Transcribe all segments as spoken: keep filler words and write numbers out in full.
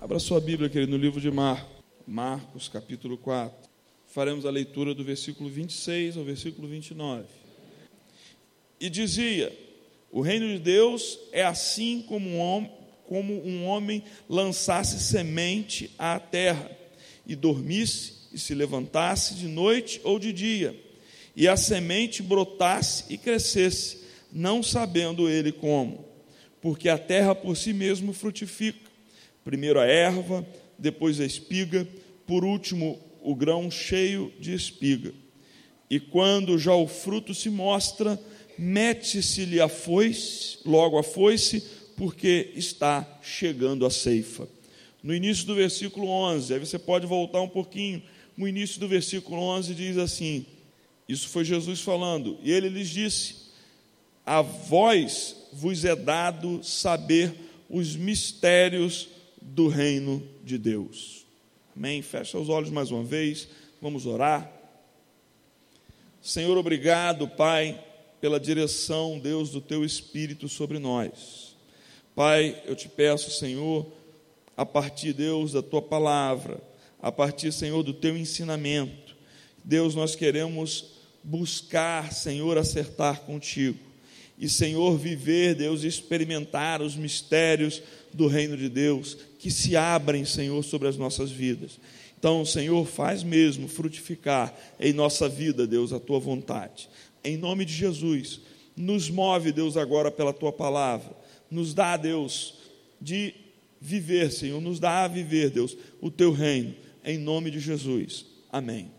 Abra sua Bíblia, querido, no livro de Marcos, Marcos, capítulo quatro. Faremos a leitura do versículo vinte e seis ao versículo vinte e nove. E dizia: o reino de Deus é assim como um homem, como um homem lançasse semente à terra, e dormisse e se levantasse de noite ou de dia, e a semente brotasse e crescesse, não sabendo ele como, porque a terra por si mesmo frutifica. Primeiro a erva, depois a espiga, por último o grão cheio de espiga. E quando já o fruto se mostra, mete-se-lhe a foice, logo a foice, porque está chegando a ceifa. No início do versículo onze, aí você pode voltar um pouquinho, no início do versículo onze diz assim, isso foi Jesus falando, e ele lhes disse: a vós vos é dado saber os mistérios do reino de Deus. Amém? Fecha os olhos mais uma vez, vamos orar. Senhor, obrigado, Pai, pela direção, Deus, do Teu Espírito sobre nós. Pai, eu te peço, Senhor, a partir, Deus, da Tua palavra, a partir, Senhor, do Teu ensinamento, Deus, nós queremos buscar, Senhor, acertar contigo. E, Senhor, viver, Deus, experimentar os mistérios do reino de Deus, que se abrem, Senhor, sobre as nossas vidas. Então, Senhor, faz mesmo frutificar em nossa vida, Deus, a Tua vontade. Em nome de Jesus, nos move, Deus, agora pela Tua palavra. Nos dá, Deus, de viver, Senhor, nos dá a viver, Deus, o Teu reino. Em nome de Jesus. Amém.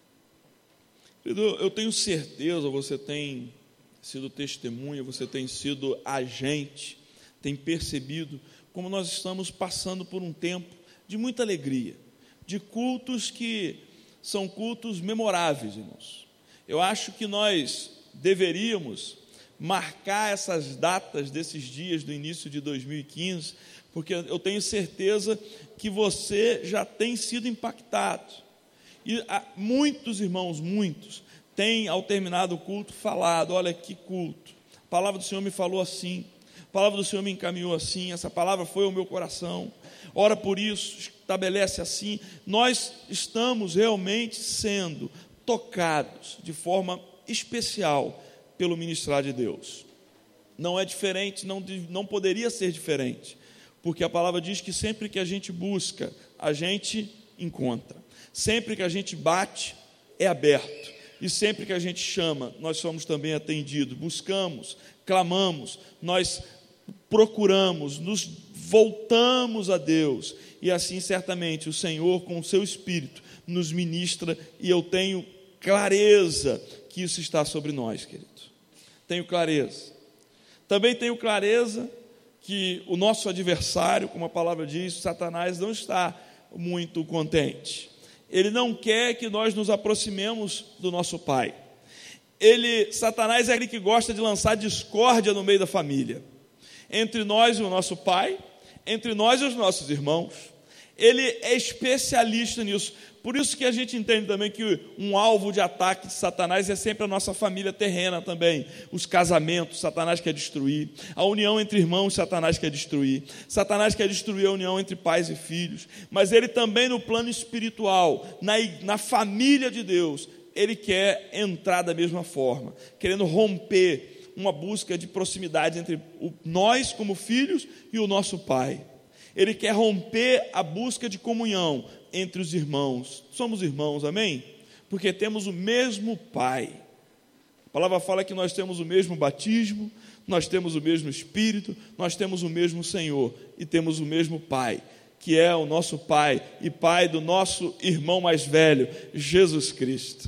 Eu tenho certeza, você tem sido testemunha, você tem sido agente, tem percebido como nós estamos passando por um tempo de muita alegria, de cultos que são cultos memoráveis, irmãos. Eu acho que nós deveríamos marcar essas datas desses dias do início de dois mil e quinze, porque eu tenho certeza que você já tem sido impactado. E muitos irmãos, muitos, têm, ao terminar o culto, falado: olha que culto, a palavra do Senhor me falou assim, a palavra do Senhor me encaminhou assim, essa palavra foi ao meu coração, ora por isso, estabelece assim. Nós estamos realmente sendo tocados de forma especial pelo ministrar de Deus. Não é diferente, não, não poderia ser diferente, porque a palavra diz que sempre que a gente busca, a gente encontra. Sempre que a gente bate, é aberto. E sempre que a gente chama, nós somos também atendidos. Buscamos, clamamos, nós procuramos, nos voltamos a Deus. E assim, certamente, o Senhor, com o seu Espírito, nos ministra. E eu tenho clareza que isso está sobre nós, querido. Tenho clareza. Também tenho clareza que o nosso adversário, como a palavra diz, Satanás, não está muito contente. Ele não quer que nós nos aproximemos do nosso Pai. Ele, Satanás é aquele que gosta de lançar discórdia no meio da família, entre nós e o nosso Pai, entre nós e os nossos irmãos. Ele é especialista nisso. Por isso que a gente entende também que um alvo de ataque de Satanás é sempre a nossa família terrena também. Os casamentos, Satanás quer destruir. A união entre irmãos, Satanás quer destruir. Satanás quer destruir a união entre pais e filhos. Mas ele também, no plano espiritual, na, na família de Deus, ele quer entrar da mesma forma, querendo romper uma busca de proximidade entre o, nós como filhos e o nosso Pai. Ele quer romper a busca de comunhão entre os irmãos. Somos irmãos, amém? Porque temos o mesmo Pai. A palavra fala que nós temos o mesmo batismo, nós temos o mesmo Espírito, nós temos o mesmo Senhor e temos o mesmo Pai, que é o nosso Pai e Pai do nosso irmão mais velho, Jesus Cristo.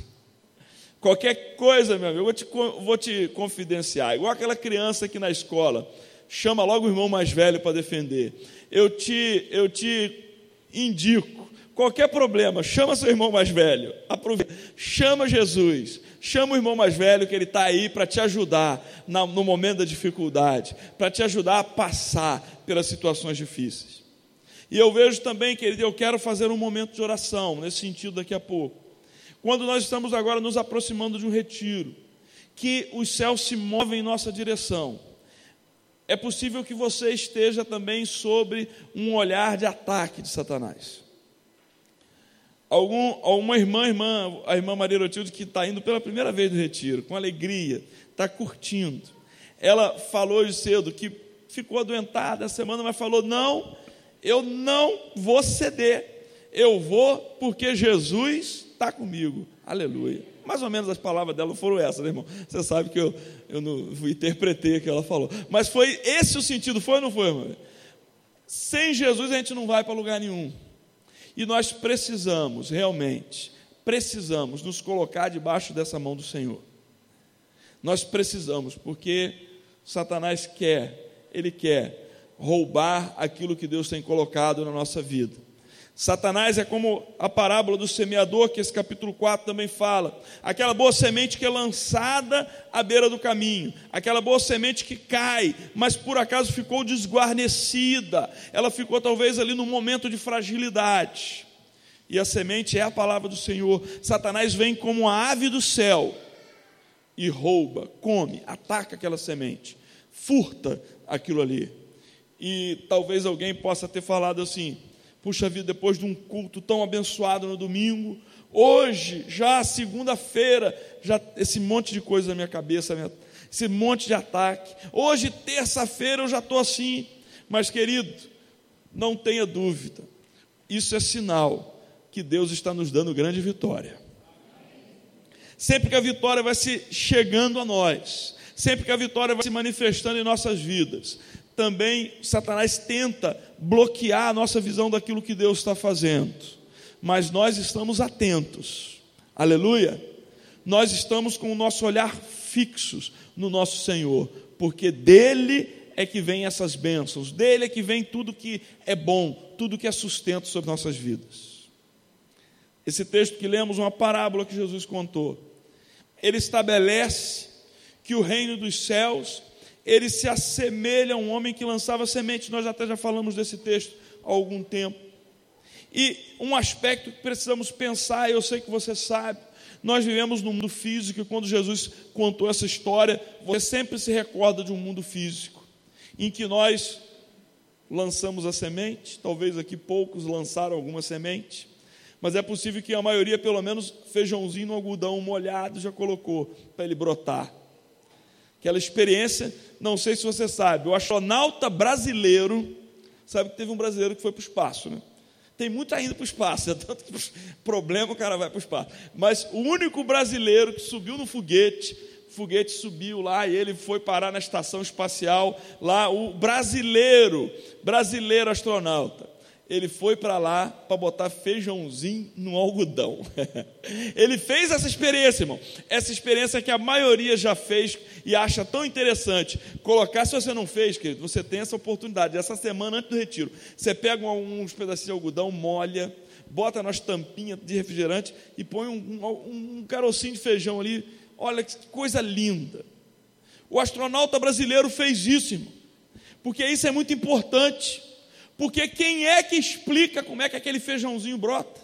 Qualquer coisa, meu amigo, eu vou te, vou te confidenciar, igual aquela criança que na escola chama logo o irmão mais velho para defender. Eu te, eu te indico, qualquer problema, chama seu irmão mais velho, aproveita, chama Jesus, chama o irmão mais velho, que ele está aí para te ajudar na, no momento da dificuldade, para te ajudar a passar pelas situações difíceis. E eu vejo também, querido, eu quero fazer um momento de oração, nesse sentido daqui a pouco. Quando nós estamos agora nos aproximando de um retiro, que os céus se movem em nossa direção, é possível que você esteja também sobre um olhar de ataque de Satanás. Algum, uma irmã, irmã, a irmã Maria Rotilde, que está indo pela primeira vez do retiro, com alegria, está curtindo. Ela falou hoje cedo que ficou adoentada essa semana, mas falou, não, eu não vou ceder, eu vou porque Jesus está comigo, aleluia. Mais ou menos as palavras dela foram essas, né, irmão? Você sabe que eu, eu não interpretei o que ela falou, mas foi esse o sentido, foi ou não foi, irmão? Sem Jesus a gente não vai para lugar nenhum, e nós precisamos, realmente, precisamos nos colocar debaixo dessa mão do Senhor. Nós precisamos, porque Satanás quer, ele quer roubar aquilo que Deus tem colocado na nossa vida. Satanás é como a parábola do semeador, que esse capítulo quatro também fala, aquela boa semente que é lançada à beira do caminho, aquela boa semente que cai, mas por acaso ficou desguarnecida, ela ficou talvez ali num momento de fragilidade, e a semente é a palavra do Senhor. Satanás vem como a ave do céu, e rouba, come, ataca aquela semente, furta aquilo ali, e talvez alguém possa ter falado assim, puxa vida, depois de um culto tão abençoado no domingo, hoje, já segunda-feira, já esse monte de coisa na minha cabeça, esse monte de ataque, hoje, terça-feira, eu já estou assim, mas querido, não tenha dúvida, isso é sinal que Deus está nos dando grande vitória. Sempre que a vitória vai se chegando a nós, sempre que a vitória vai se manifestando em nossas vidas, também Satanás tenta bloquear a nossa visão daquilo que Deus está fazendo, mas nós estamos atentos, aleluia, nós estamos com o nosso olhar fixos no nosso Senhor, porque dele é que vem essas bênçãos, dele é que vem tudo que é bom, tudo que é sustento sobre nossas vidas. Esse texto que lemos, uma parábola que Jesus contou, ele estabelece que o reino dos céus, ele se assemelha a um homem que lançava semente. Nós até já falamos desse texto há algum tempo. E um aspecto que precisamos pensar, eu sei que você sabe, nós vivemos no mundo físico, e quando Jesus contou essa história, você sempre se recorda de um mundo físico, em que nós lançamos a semente, talvez aqui poucos lançaram alguma semente, mas é possível que a maioria, pelo menos feijãozinho no algodão molhado, já colocou para ele brotar. Aquela experiência, não sei se você sabe, o astronauta brasileiro, sabe que teve um brasileiro que foi para o espaço, né? Tem muito ainda para o espaço, é tanto problema o cara vai para o espaço, mas o único brasileiro que subiu no foguete, o foguete subiu lá e ele foi parar na estação espacial, lá o brasileiro, brasileiro astronauta, ele foi para lá para botar feijãozinho no algodão. Ele fez essa experiência, irmão. Essa experiência que a maioria já fez e acha tão interessante. Colocar, se você não fez, querido, você tem essa oportunidade. Essa semana, antes do retiro, você pega uns pedacinhos de algodão, molha, bota nas tampinhas de refrigerante e põe um, um, um carocinho de feijão ali. Olha que coisa linda. O astronauta brasileiro fez isso, irmão. Porque isso é muito importante. Porque quem é que explica como é que aquele feijãozinho brota?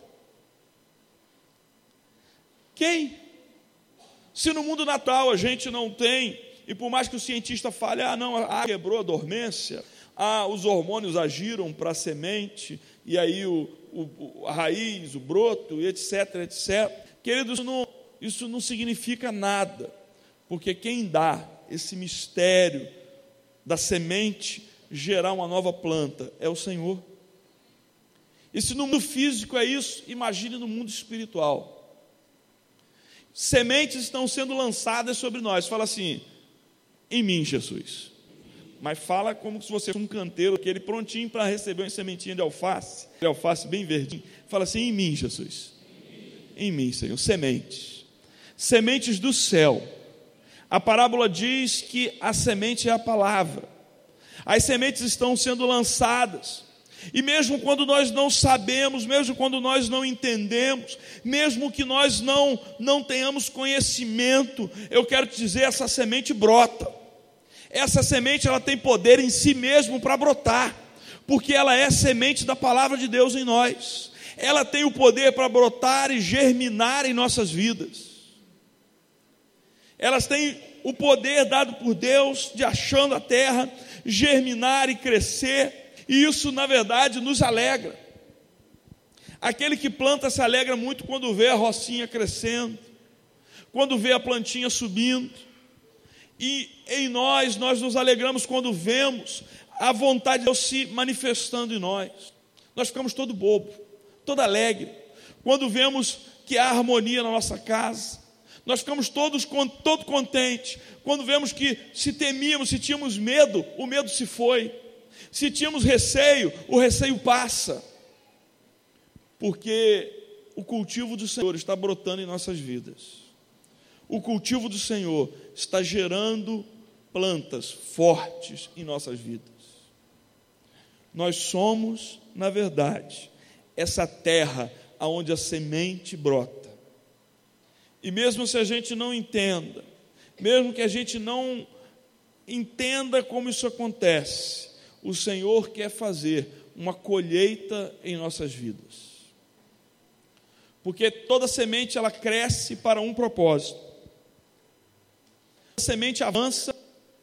Quem? Se no mundo natural a gente não tem, e por mais que o cientista fale, ah não, a quebrou a dormência, ah, os hormônios agiram para a semente, e aí o, o, a raiz, o broto, etc, etcétera. Querido, isso não, isso não significa nada, porque quem dá esse mistério da semente gerar uma nova planta é o Senhor. E se no mundo físico é isso, imagine no mundo espiritual. Sementes estão sendo lançadas sobre nós. Fala assim, em mim, Jesus. Mas fala como se você fosse um canteiro, aquele prontinho para receber uma sementinha de alface, de alface bem verdinho. Fala assim, em mim, Jesus. Em mim, Senhor. Sementes. Sementes do céu. A parábola diz que a semente é a palavra. As sementes estão sendo lançadas, e mesmo quando nós não sabemos, mesmo quando nós não entendemos, mesmo que nós não, não tenhamos conhecimento, eu quero te dizer, essa semente brota. Essa semente ela tem poder em si mesmo para brotar, porque ela é semente da palavra de Deus em nós. Ela tem o poder para brotar e germinar em nossas vidas. Elas têm o poder dado por Deus de, achando a terra, germinar e crescer, e isso na verdade nos alegra. Aquele que planta se alegra muito quando vê a rocinha crescendo, quando vê a plantinha subindo, e em nós, nós nos alegramos quando vemos a vontade de Deus se manifestando em nós. Nós ficamos todo bobo, todo alegre, quando vemos que há harmonia na nossa casa. Nós ficamos todos todo contentes quando vemos que se temíamos, se tínhamos medo, o medo se foi. Se tínhamos receio, o receio passa. Porque o cultivo do Senhor está brotando em nossas vidas. O cultivo do Senhor está gerando plantas fortes em nossas vidas. Nós somos, na verdade, essa terra onde a semente brota. E mesmo se a gente não entenda, mesmo que a gente não entenda como isso acontece, o Senhor quer fazer uma colheita em nossas vidas. Porque toda semente ela cresce para um propósito. A semente avança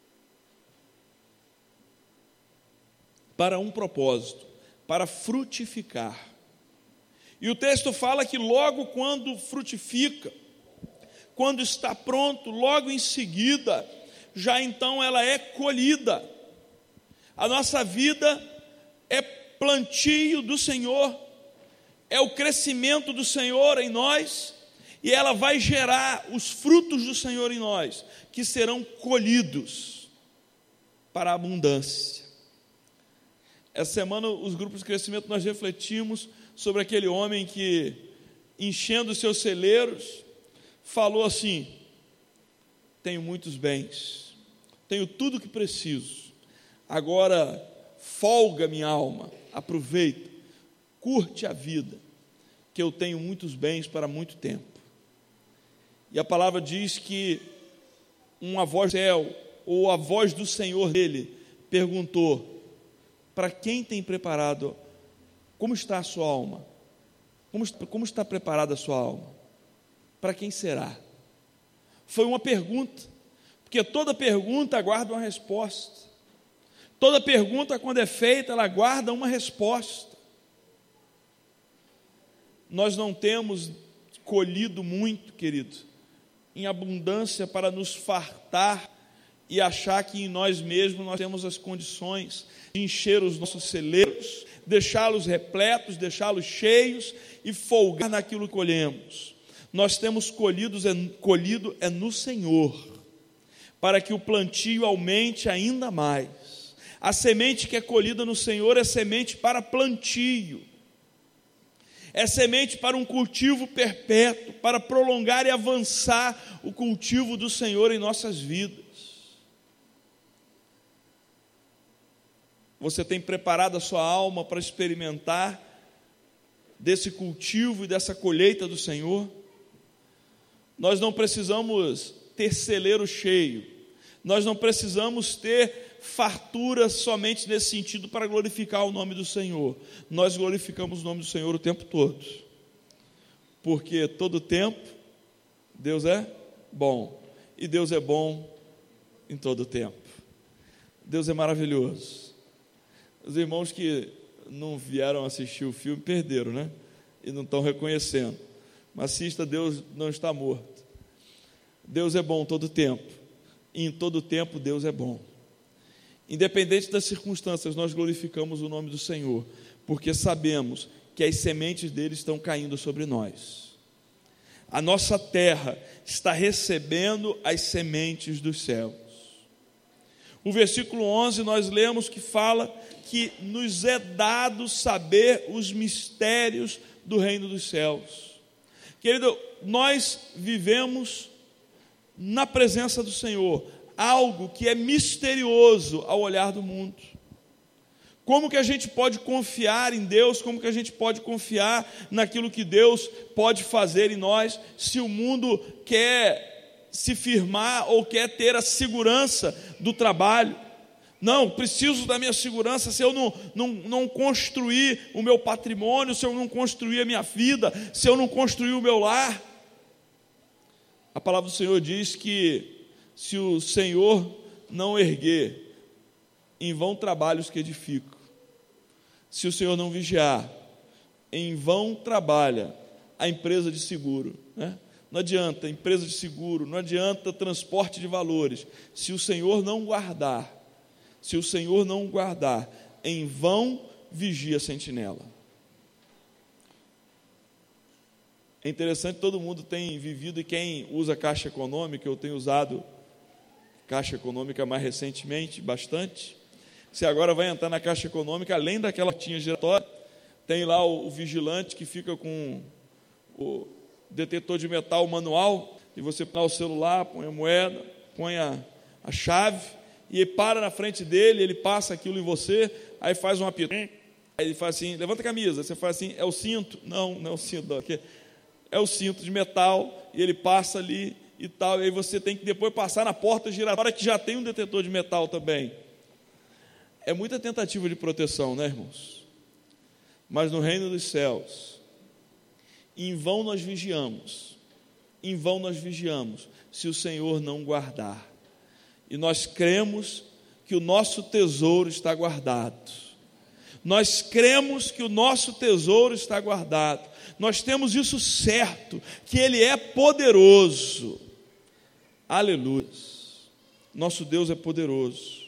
para um propósito, para frutificar. E o texto fala que logo quando frutifica, quando está pronto, logo em seguida, já então ela é colhida. A nossa vida é plantio do Senhor, é o crescimento do Senhor em nós, e ela vai gerar os frutos do Senhor em nós, que serão colhidos para a abundância. Essa semana, os grupos de crescimento, nós refletimos sobre aquele homem que, enchendo os seus celeiros, falou assim: tenho muitos bens, tenho tudo o que preciso, agora folga minha alma, aproveita, curte a vida, que eu tenho muitos bens para muito tempo. E a palavra diz que uma voz do céu, ou a voz do Senhor dele, perguntou: para quem tem preparado, como está a sua alma? Como, como está preparada a sua alma? Para quem será? Foi uma pergunta, porque toda pergunta aguarda uma resposta. Toda pergunta, quando é feita, ela aguarda uma resposta. Nós não temos colhido muito, querido, em abundância para nos fartar e achar que em nós mesmos nós temos as condições de encher os nossos celeiros, deixá-los repletos, deixá-los cheios e folgar naquilo que colhemos. Nós temos colhidos, é, colhido é no Senhor, para que o plantio aumente ainda mais. A semente que é colhida no Senhor é semente para plantio, é semente para um cultivo perpétuo, para prolongar e avançar o cultivo do Senhor em nossas vidas. Você tem preparado a sua alma para experimentar desse cultivo e dessa colheita do Senhor? Nós não precisamos ter celeiro cheio, nós não precisamos ter fartura somente nesse sentido para glorificar o nome do Senhor. Nós glorificamos o nome do Senhor o tempo todo, porque todo tempo Deus é bom, e Deus é bom em todo tempo. Deus é maravilhoso. Os irmãos que não vieram assistir o filme perderam, né? E não estão reconhecendo. Mas assista, Deus não está morto. Deus é bom todo tempo, e em todo tempo Deus é bom. Independente das circunstâncias, nós glorificamos o nome do Senhor, porque sabemos que as sementes dele estão caindo sobre nós. A nossa terra está recebendo as sementes dos céus. O versículo onze nós lemos que fala que nos é dado saber os mistérios do reino dos céus. Querido, nós vivemos na presença do Senhor, algo que é misterioso ao olhar do mundo. Como que a gente pode confiar em Deus, como que a gente pode confiar naquilo que Deus pode fazer em nós, se o mundo quer se firmar ou quer ter a segurança do trabalho? Não, preciso da minha segurança. Se eu não, não, não construir o meu patrimônio, se eu não construir a minha vida, se eu não construir o meu lar. A palavra do Senhor diz que Se o Senhor não erguer, em vão trabalhos que edificam. Se o Senhor não vigiar, em vão trabalha a empresa de seguro, né? Não adianta empresa de seguro, não adianta transporte de valores, se o Senhor não guardar, se o Senhor não guardar, em vão vigia a sentinela. É interessante, todo mundo tem vivido, e quem usa Caixa Econômica, eu tenho usado Caixa Econômica mais recentemente, bastante. Você agora vai entrar na Caixa Econômica, além daquela tinha giratória, tem lá o, o vigilante que fica com o detetor de metal manual, e você põe o celular, põe a moeda, põe a, a chave, e ele para na frente dele, ele passa aquilo em você, aí faz um apito, aí ele faz assim, levanta a camisa, você faz assim, é o cinto? Não, não é o cinto, não, é o cinto de metal, e ele passa ali e tal, e aí você tem que depois passar na porta giratória, que já tem um detetor de metal também. É muita tentativa de proteção, né, irmãos? Mas no reino dos céus, em vão nós vigiamos, em vão nós vigiamos, se o Senhor não guardar. E nós cremos que o nosso tesouro está guardado. Nós cremos que o nosso tesouro está guardado. Nós temos isso certo, que Ele é poderoso. Aleluia. Nosso Deus é poderoso.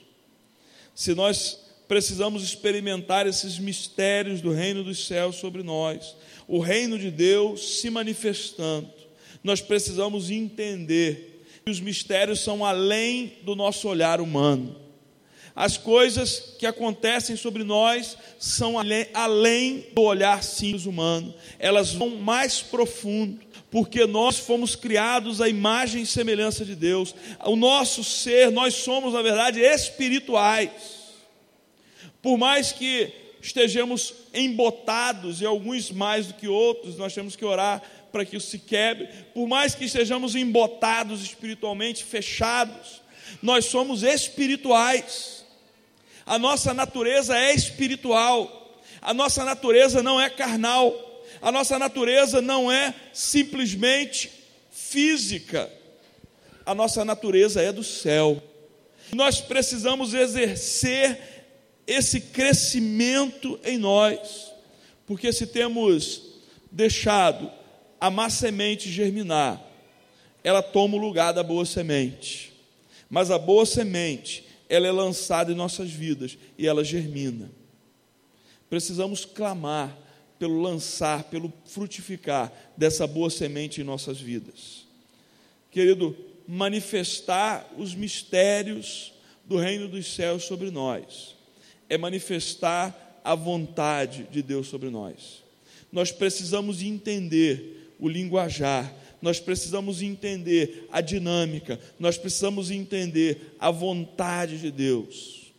Se nós precisamos experimentar esses mistérios do reino dos céus sobre nós, o reino de Deus se manifestando, nós precisamos entender que os mistérios são além do nosso olhar humano. As coisas que acontecem sobre nós são além, além do olhar simples humano, elas vão mais profundo, porque nós fomos criados à imagem e semelhança de Deus. O nosso ser, nós somos, na verdade, espirituais. Por mais que estejamos embotados, e alguns mais do que outros, nós temos que orar para que isso se quebre. Por mais que estejamos embotados espiritualmente, fechados, nós somos espirituais. A nossa natureza é espiritual. A nossa natureza não é carnal. A nossa natureza não é simplesmente física. A nossa natureza é do céu. Nós precisamos exercer esse crescimento em nós, porque se temos deixado a má semente germinar, ela toma o lugar da boa semente. Mas a boa semente, ela é lançada em nossas vidas e ela germina. Precisamos clamar pelo lançar, pelo frutificar dessa boa semente em nossas vidas. Querido, manifestar os mistérios do reino dos céus sobre nós é manifestar a vontade de Deus sobre nós. Nós precisamos entender o linguajar, nós precisamos entender a dinâmica, nós precisamos entender a vontade de Deus.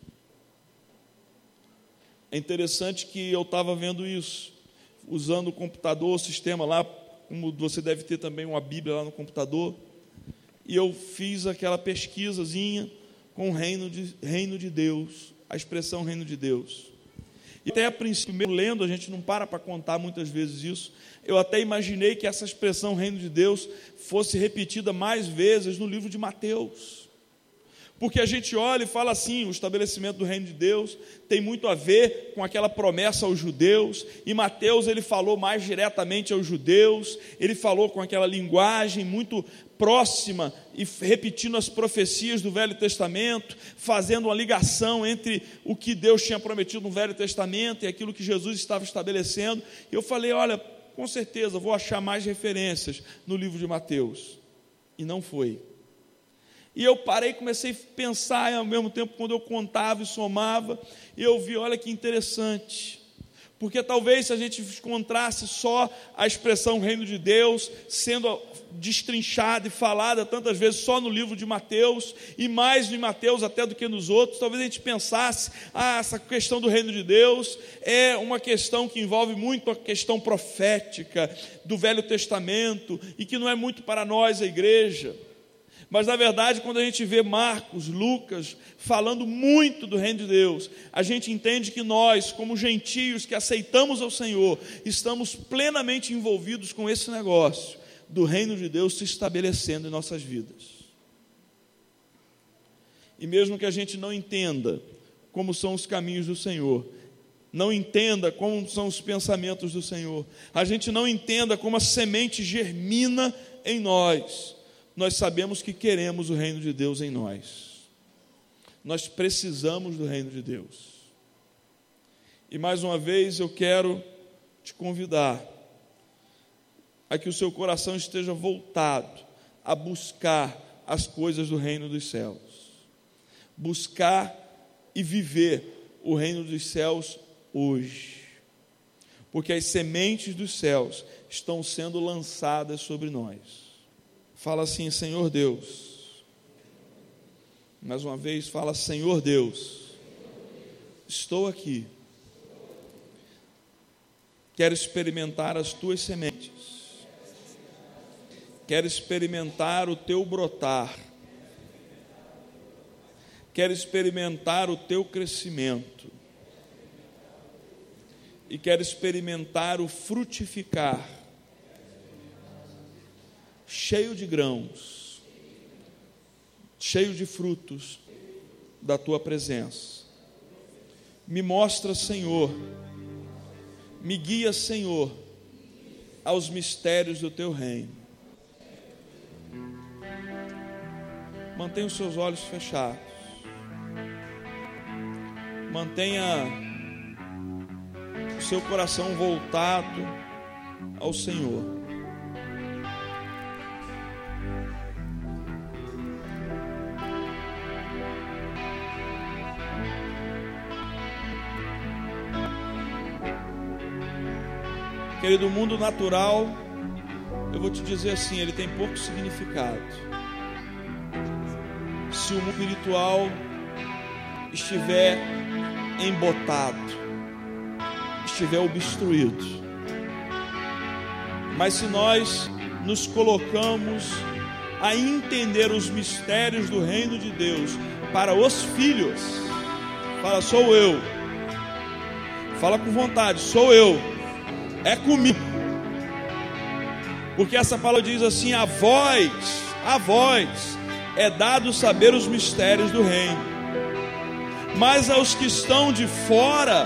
É interessante que eu estava vendo isso, usando o computador, o sistema lá, como você deve ter também uma Bíblia lá no computador, e eu fiz aquela pesquisazinha com o reino de, reino de Deus, a expressão reino de Deus. E até a princípio, mesmo lendo, a gente não para para contar muitas vezes isso, eu até imaginei que essa expressão reino de Deus fosse repetida mais vezes no livro de Mateus. Porque a gente olha e fala assim, o estabelecimento do reino de Deus tem muito a ver com aquela promessa aos judeus, e Mateus ele falou mais diretamente aos judeus, ele falou com aquela linguagem muito próxima e repetindo as profecias do Velho Testamento, fazendo uma ligação entre o que Deus tinha prometido no Velho Testamento e aquilo que Jesus estava estabelecendo. E eu falei, olha, com certeza vou achar mais referências no livro de Mateus. E não foi. E eu parei e comecei a pensar, e ao mesmo tempo, quando eu contava e somava, e eu vi, olha que interessante, porque talvez se a gente encontrasse só a expressão reino de Deus, sendo destrinchada e falada tantas vezes só no livro de Mateus, e mais em Mateus até do que nos outros, talvez a gente pensasse, ah, essa questão do reino de Deus é uma questão que envolve muito a questão profética do Velho Testamento, e que não é muito para nós, a igreja. Mas, na verdade, quando a gente vê Marcos, Lucas, falando muito do reino de Deus, a gente entende que nós, como gentios que aceitamos ao Senhor, estamos plenamente envolvidos com esse negócio do reino de Deus se estabelecendo em nossas vidas. E mesmo que a gente não entenda como são os caminhos do Senhor, não entenda como são os pensamentos do Senhor, a gente não entenda como a semente germina em nós, nós sabemos que queremos o reino de Deus em nós. Nós precisamos do reino de Deus. E mais uma vez eu quero te convidar a que o seu coração esteja voltado a buscar as coisas do reino dos céus. Buscar e viver o reino dos céus hoje. Porque as sementes dos céus estão sendo lançadas sobre nós. Fala assim: Senhor Deus. Mais uma vez, fala: Senhor Deus, estou aqui. Quero experimentar as tuas sementes. Quero experimentar o teu brotar. Quero experimentar o teu crescimento. E quero experimentar o frutificar, cheio de grãos, cheio de frutos da tua presença. Me mostra, Senhor, me guia, Senhor, aos mistérios do teu reino. Mantenha os seus olhos fechados. Mantenha o seu coração voltado ao Senhor. Querido, o mundo natural, eu vou te dizer assim, ele tem pouco significado. Se o mundo espiritual estiver embotado, estiver obstruído. Mas se nós nos colocamos a entender os mistérios do reino de Deus para os filhos, fala: sou eu. Fala com vontade: sou eu. É comigo. Porque essa palavra diz assim: a vós, a vós é dado saber os mistérios do reino, mas aos que estão de fora,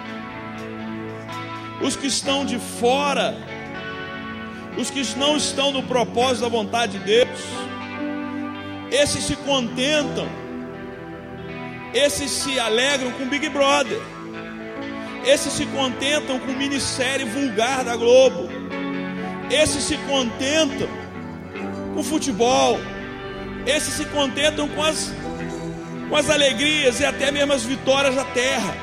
os que estão de fora, os que não estão no propósito da vontade de Deus, esses se contentam, esses se alegram com Big Brother, esses se contentam com minissérie vulgar da Globo, esses se contentam com futebol, esses se contentam com as, com as alegrias e até mesmo as vitórias da terra.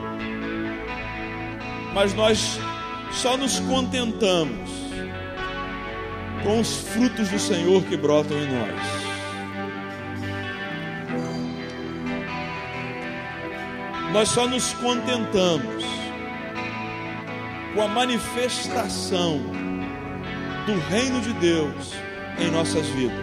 Mas nós só nos contentamos com os frutos do Senhor que brotam em nós. Nós só nos contentamos com a manifestação do reino de Deus em nossas vidas.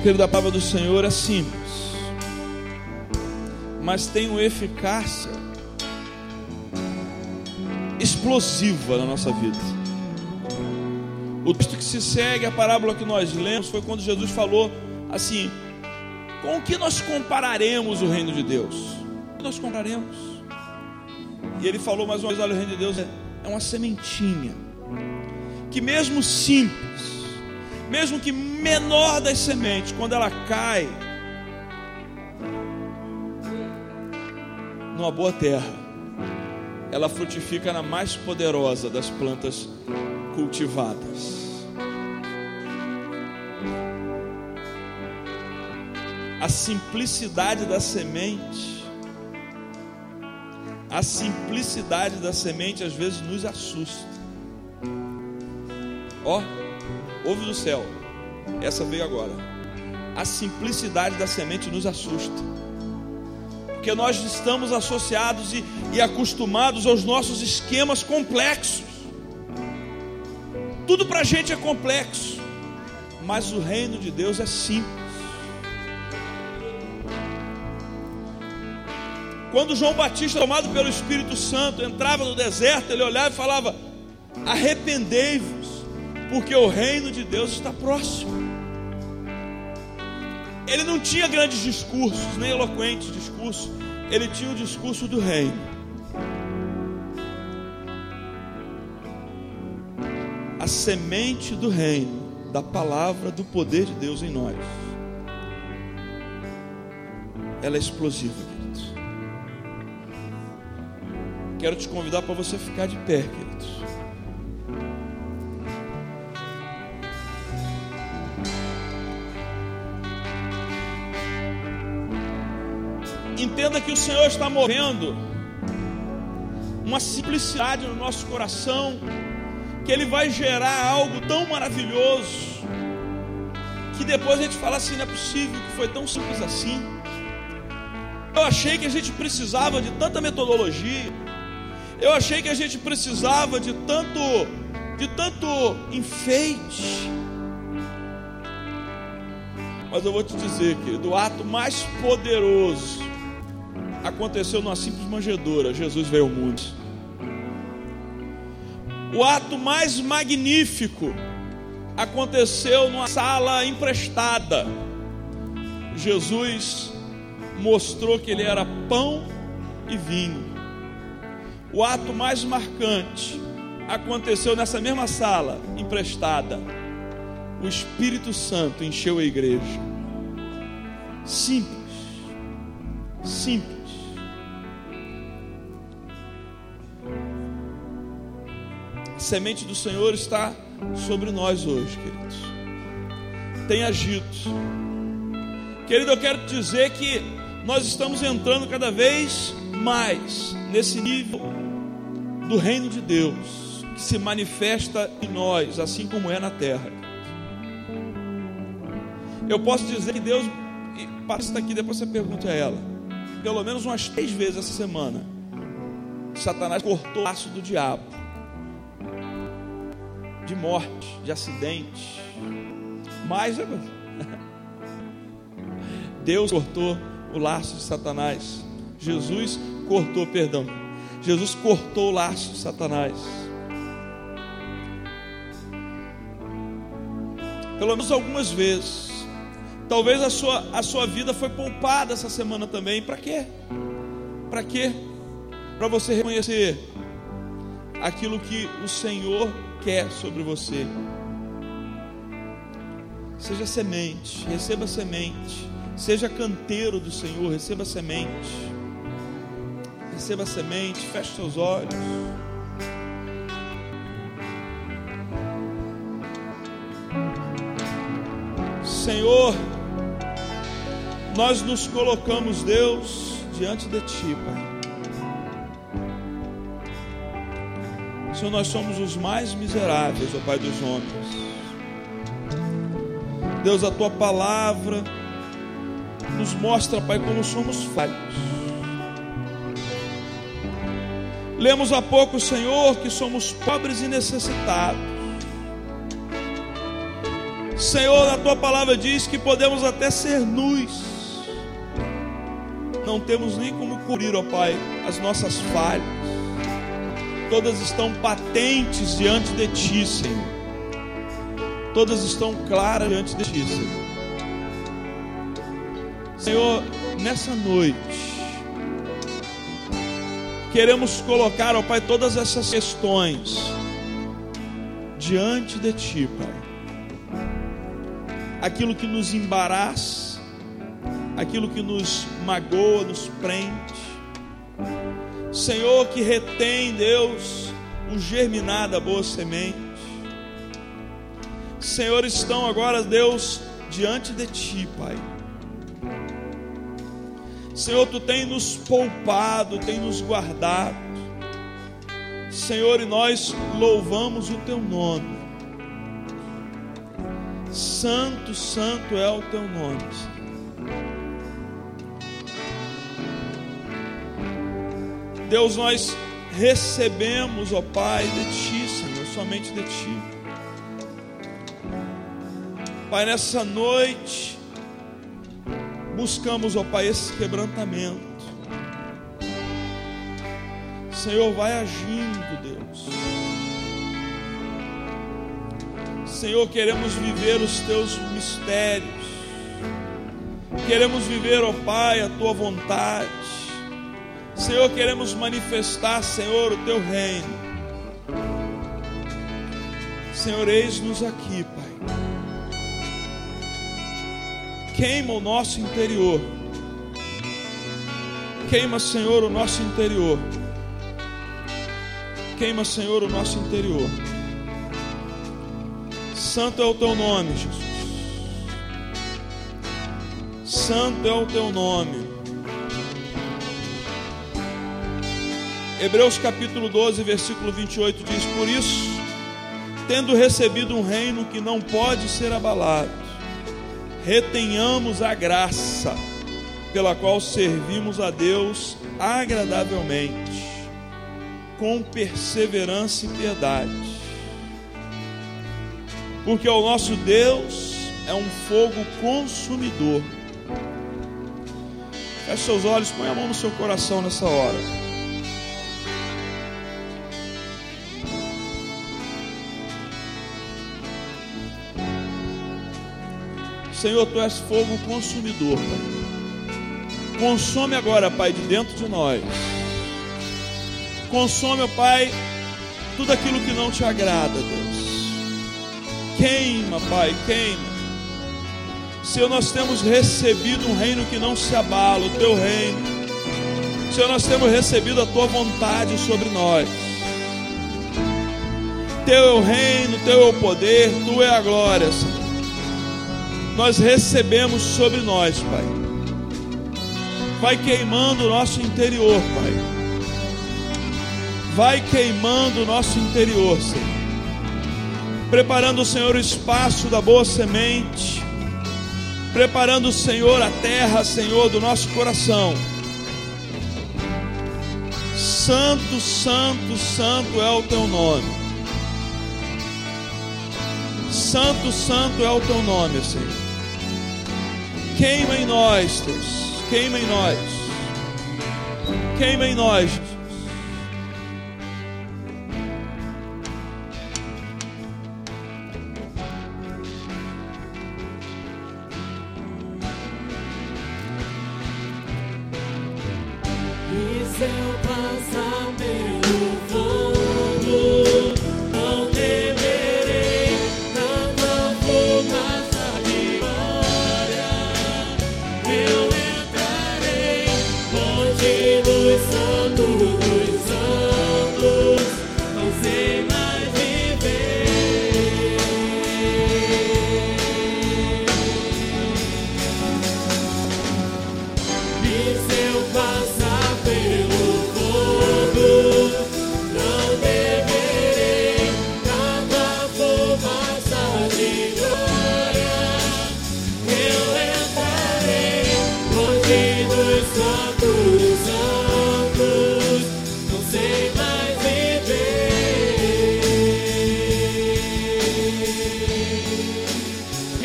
querido, a palavra do Senhor é simples, mas tem uma eficácia explosiva na nossa vida. O texto que se segue, a parábola que nós lemos, foi quando Jesus falou assim: com o que nós compararemos o reino de Deus? O que nós compararemos? E ele falou mais uma vez: olha, o reino de Deus é, é uma sementinha, que mesmo simples, mesmo que menor das sementes, quando ela cai numa boa terra, ela frutifica na mais poderosa das plantas cultivadas. A simplicidade da semente, a simplicidade da semente às vezes nos assusta. Ó, ouve do céu, essa veio agora. A simplicidade da semente nos assusta, porque nós estamos associados e, e acostumados aos nossos esquemas complexos. Tudo para a gente é complexo, mas o reino de Deus é simples. Quando João Batista, tomado pelo Espírito Santo, entrava no deserto, ele olhava e falava: arrependei-vos, porque o reino de Deus está próximo. Ele não tinha grandes discursos, nem eloquentes discursos, ele tinha o discurso do reino. A semente do reino, da palavra do poder de Deus em nós, ela é explosiva, queridos. Quero te convidar para você ficar de pé, queridos. Entenda que o Senhor está movendo uma simplicidade no nosso coração, que Ele vai gerar algo tão maravilhoso, que depois a gente fala assim: não é possível que foi tão simples assim. Eu achei que a gente precisava de tanta metodologia, eu achei que a gente precisava de tanto, de tanto enfeite. Mas eu vou te dizer, querido, o ato mais poderoso aconteceu numa simples manjedoura. Jesus veio ao mundo. O ato mais magnífico aconteceu numa sala emprestada. Jesus mostrou que Ele era pão e vinho. O ato mais marcante aconteceu nessa mesma sala emprestada. O Espírito Santo encheu a igreja. Simples, simples. A semente do Senhor está sobre nós hoje, queridos. Tem agido. Querido, eu quero te dizer que nós estamos entrando cada vez mais nesse nível do reino de Deus, que se manifesta em nós, assim como é na terra. Eu posso dizer que Deus, passa aqui, depois você pergunta a ela, pelo menos umas três vezes essa semana, Satanás cortou o laço do diabo, de morte, de acidente, mas Deus cortou o laço de Satanás. Jesus cortou, perdão, Jesus cortou o laço de Satanás. Pelo menos algumas vezes. Talvez a sua, a sua vida foi poupada essa semana também. Para quê? Para quê? Para você reconhecer aquilo que o Senhor quer sobre você. Seja semente, receba semente. Seja canteiro do Senhor, receba semente. Receba semente, feche seus olhos. Senhor, nós nos colocamos, Deus, diante de Ti, Pai. Senhor, nós somos os mais miseráveis, ó Pai dos homens. Deus, a Tua palavra nos mostra, Pai, como somos falhos. Lemos há pouco, Senhor, que somos pobres e necessitados. Senhor, a tua palavra diz que podemos até ser nus, não temos nem como cobrir, ó Pai, as nossas falhas, todas estão patentes diante de Ti, Senhor, todas estão claras diante de Ti, Senhor. Senhor, nessa noite, queremos colocar, ó Pai, todas essas questões diante de Ti, Pai. Aquilo que nos embaraça, aquilo que nos magoa, nos prende, Senhor, que retém, Deus, o germinar da boa semente. Senhor, estão agora, Deus, diante de Ti, Pai. Senhor, Tu tem nos poupado, tem nos guardado, Senhor, e nós louvamos o Teu nome. Santo, santo é o Teu nome, Senhor. Deus, nós recebemos, ó Pai, de Ti, Senhor, somente de Ti. Pai, nessa noite, buscamos, ó Pai, esse quebrantamento. Senhor, vai agindo, Deus. Senhor, queremos viver os Teus mistérios. Queremos viver, ó Pai, a Tua vontade. Senhor, queremos manifestar, Senhor, o Teu reino. Senhor, eis-nos aqui, Pai. Queima o nosso interior. Queima, Senhor, o nosso interior. Queima, Senhor, o nosso interior. Santo é o Teu nome, Jesus. Santo é o Teu nome. Hebreus capítulo doze, versículo vinte e oito diz: por isso, tendo recebido um reino que não pode ser abalado, retenhamos a graça pela qual servimos a Deus agradavelmente, com perseverança e piedade. Porque o nosso Deus é um fogo consumidor. Feche seus olhos, põe a mão no seu coração nessa hora. Senhor, Tu és fogo consumidor, Pai. Consome agora, Pai, de dentro de nós. Consome, ó Pai, tudo aquilo que não Te agrada, Deus. Queima, Pai, queima. Senhor, nós temos recebido um reino que não se abala, o Teu reino. Senhor, nós temos recebido a Tua vontade sobre nós. Teu é o reino, Teu é o poder, Tu é a glória, Senhor. Nós recebemos sobre nós, Pai. Vai queimando o nosso interior, Pai. Vai queimando o nosso interior, Senhor. Preparando, Senhor, o espaço da boa semente. Preparando, Senhor, a terra, Senhor, do nosso coração. Santo, santo, santo é o Teu nome. Santo, santo é o Teu nome, Senhor. Queima em nós, Deus. Queima em nós. Queima em nós, Jesus. E se eu passar pelo fogo, não temerei, tanta fumaça de glória. Eu entrarei longe dos santos dos santos, não sei mais viver. E se eu passar pelo fogo, não temerei, tanta fumaça de glória. Eu entrarei longe dos santos dos santos, não sei mais viver.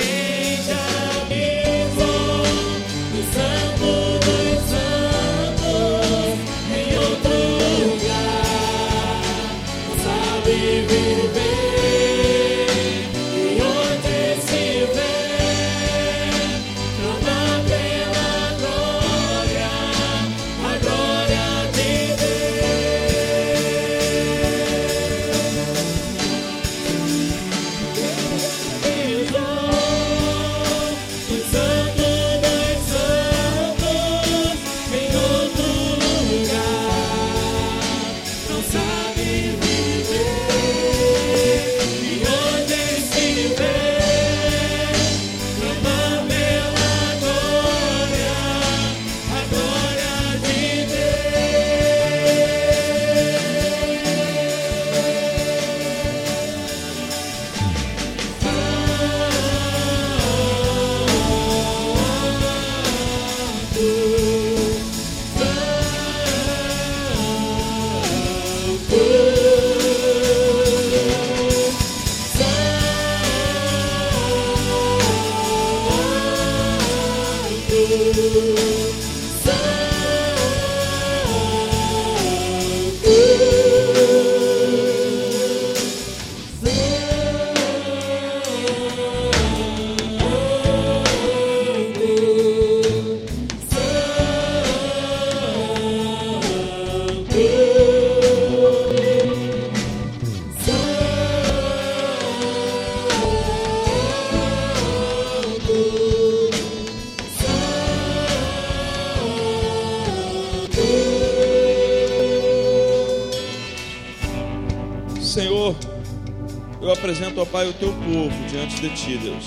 Senhor, eu apresento, ó Pai, o teu povo diante de ti, Deus.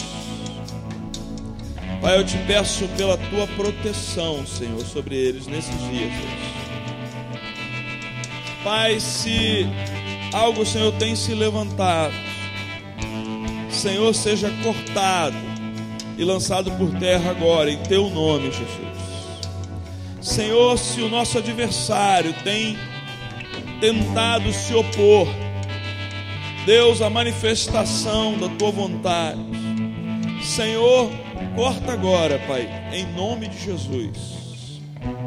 Pai, eu te peço pela tua proteção, Senhor, sobre eles nesses dias, Deus. Pai, se algo, Senhor, tem se levantado, Senhor, seja cortado e lançado por terra agora, em teu nome, Jesus. Senhor, se o nosso adversário tem tentado se opor, Deus, a manifestação da tua vontade, Senhor, corta agora, Pai, em nome de Jesus.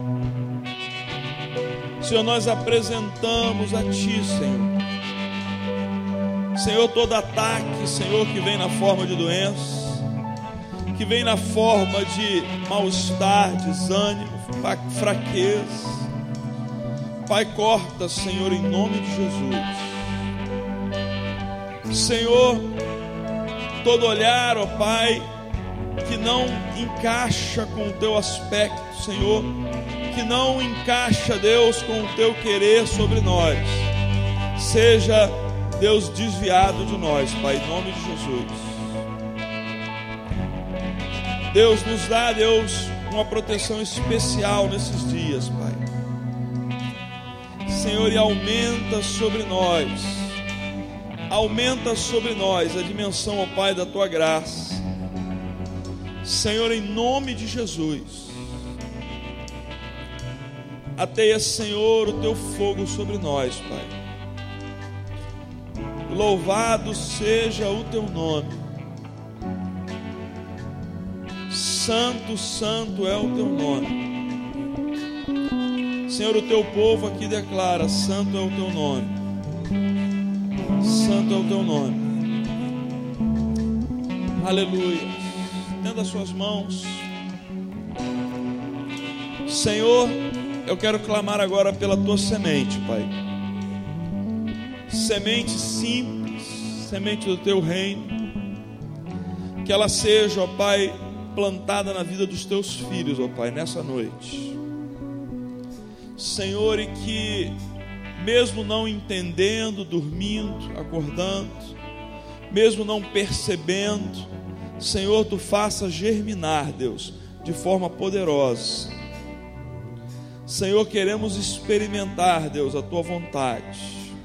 Senhor, nós apresentamos a Ti, Senhor. Senhor, todo ataque, Senhor, que vem na forma de doença, que vem na forma de mal-estar, desânimo, fraqueza, Pai, corta, Senhor, em nome de Jesus. Senhor, todo olhar, ó Pai, que não encaixa com o teu aspecto, Senhor, que não encaixa, Deus, com o teu querer sobre nós, seja, Deus, desviado de nós, Pai, em nome de Jesus. Deus, nos dá, Deus, uma proteção especial nesses dias, Pai. Senhor, e aumenta sobre nós, aumenta sobre nós a dimensão, ó Pai, da tua graça. Senhor, em nome de Jesus, ateia, Senhor, o teu fogo sobre nós, Pai. Louvado seja o teu nome. Santo, santo é o teu nome. Senhor, o teu povo aqui declara: santo é o teu nome. Santo é o teu nome. Aleluia. Tenda as suas mãos. Senhor, eu quero clamar agora pela tua semente, Pai. Semente simples, semente do teu reino. Que ela seja, ó Pai, plantada na vida dos teus filhos, ó Pai, nessa noite. Senhor, e que mesmo não entendendo, dormindo, acordando, mesmo não percebendo, Senhor, tu faça germinar, Deus, de forma poderosa. Senhor, queremos experimentar, Deus, a tua vontade.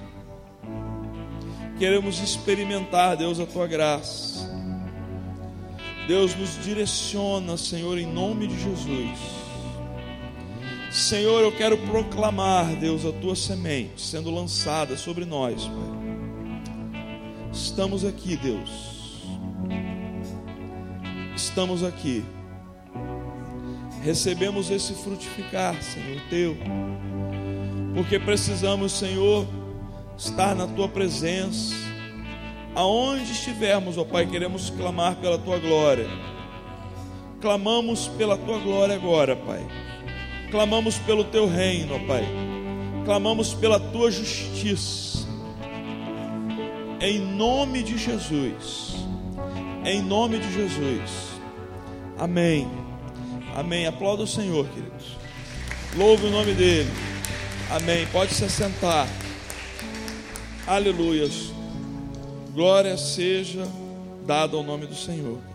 Queremos experimentar, Deus, a tua graça. Deus, nos direciona, Senhor, em nome de Jesus. Senhor, eu quero proclamar, Deus, a tua semente sendo lançada sobre nós, Pai. Estamos aqui, Deus. Estamos aqui. Recebemos esse frutificar, Senhor, teu. Porque precisamos, Senhor, estar na tua presença. Aonde estivermos, ó Pai, queremos clamar pela tua glória. Clamamos pela tua glória agora, Pai. Clamamos pelo teu reino, ó Pai. Clamamos pela tua justiça. Em nome de Jesus. Em nome de Jesus. Amém. Amém. Aplauda o Senhor, queridos. Louve o nome dele. Amém. Pode se assentar. Aleluias. Glória seja dada ao nome do Senhor.